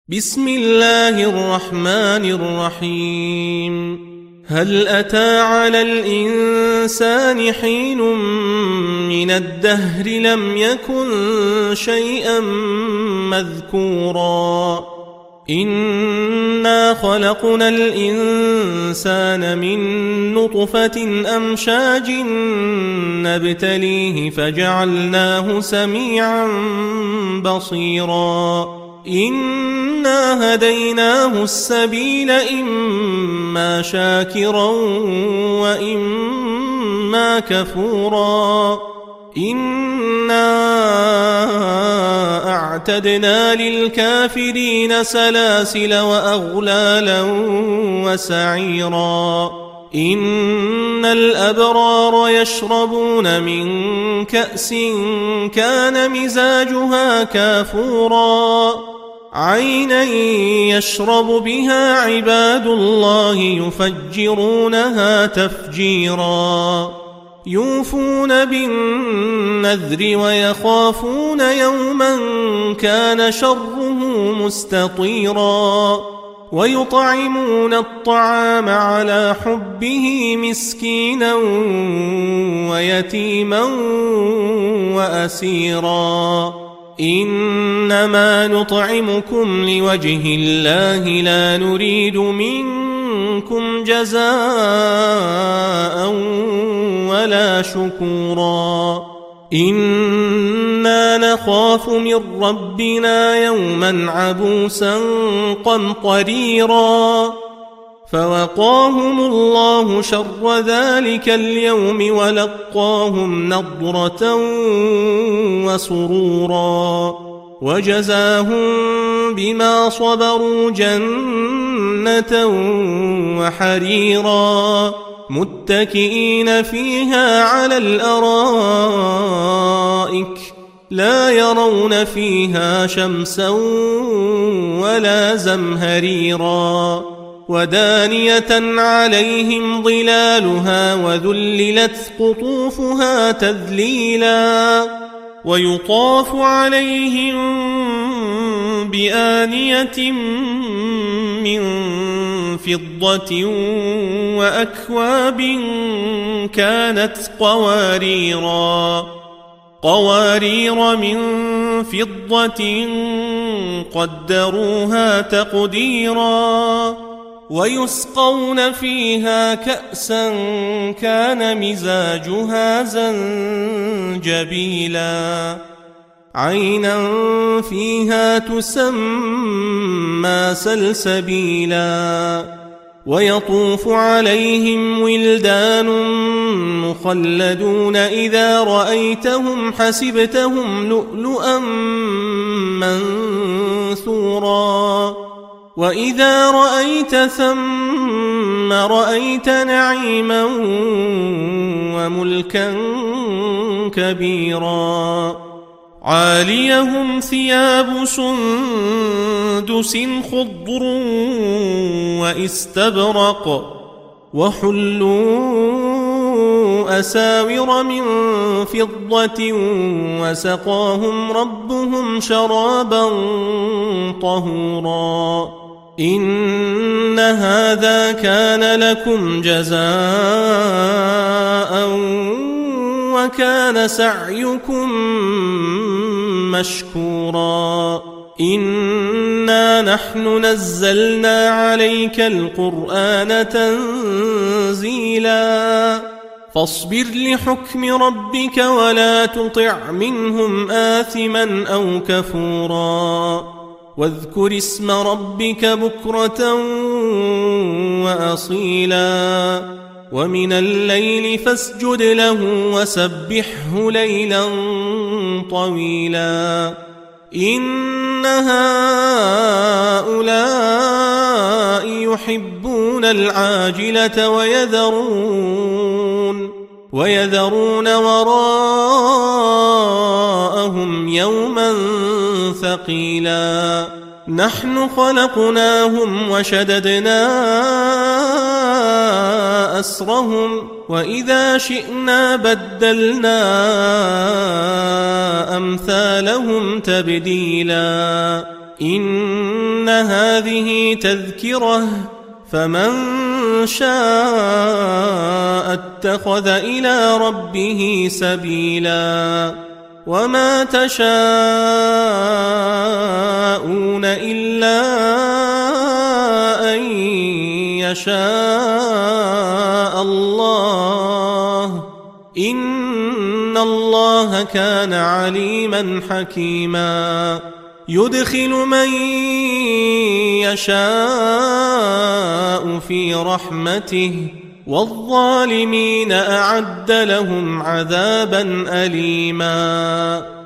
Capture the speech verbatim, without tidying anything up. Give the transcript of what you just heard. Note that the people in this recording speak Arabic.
بسم الله الرحمن الرحيم. هل أتى على الإنسان حين من الدهر لم يكن شيئا مذكورا إنا خلقنا الإنسان من نطفة أمشاج نبتليه فجعلناه سميعا بصيرا إنا هديناه السبيل إما شاكرا وإما كفورا إنا أعتدنا للكافرين سلاسل وأغلالا وسعيرا إن الأبرار يشربون من كأس كان مزاجها كافورا عينا يشرب بها عباد الله يفجرونها تفجيرا يوفون بالنذر ويخافون يوما كان شره مستطيرا ويطعمون الطعام على حبه مسكينا ويتيما وأسيرا إنما نطعمكم لوجه الله لا نريد منكم جزاء ولا شكورا إنا نخاف من ربنا يوما عبوسا قمطريرا فوقاهم الله شر ذلك اليوم ولقاهم نضرة وسرورا وجزاهم بما صبروا جنة وحريرا متكئين فيها على الأرائك لا يرون فيها شمسا ولا زمهريرا ودانية عليهم ظلالها وذللت قطوفها تذليلا ويطاف عليهم بآنية من فضة وأكواب كانت قواريرا قوارير من فضة قدروها تقديرا ويسقون فيها كأسا كان مزاجها زنجبيلا عينا فيها تسمى سلسبيلا ويطوف عليهم ولدان مخلدون إذا رأيتهم حسبتهم لؤلؤا منثورا وإذا رأيت ثم رأيت نعيما وملكا كبيرا عاليهم ثياب سندس خضر واستبرق وحلوا أساور من فضة وسقاهم ربهم شرابا طهورا إن هذا كان لكم جزاء وكان سعيكم مشكورا إنا نحن نزلنا عليك القرآن تنزيلا فاصبر لحكم ربك ولا تطع منهم آثما أو كفورا واذكر اسم ربك بكرة وأصيلا ومن الليل فاسجد له وسبحه ليلا طويلا إن هؤلاء يحبون العاجلة ويذرون ويذرون وراءهم يوما ثقيلا نحن خلقناهم وشددنا أسرهم وإذا شئنا بدلنا أمثالهم تبديلا إن هذه تذكرة فمن شاء اتخذ إلى ربه سبيلا وما تشاءون إلا أن يشاء الله إن الله كان عليما حكيما يدخل من يشاء في رحمته والظالمين أعد لهم عذابا أليما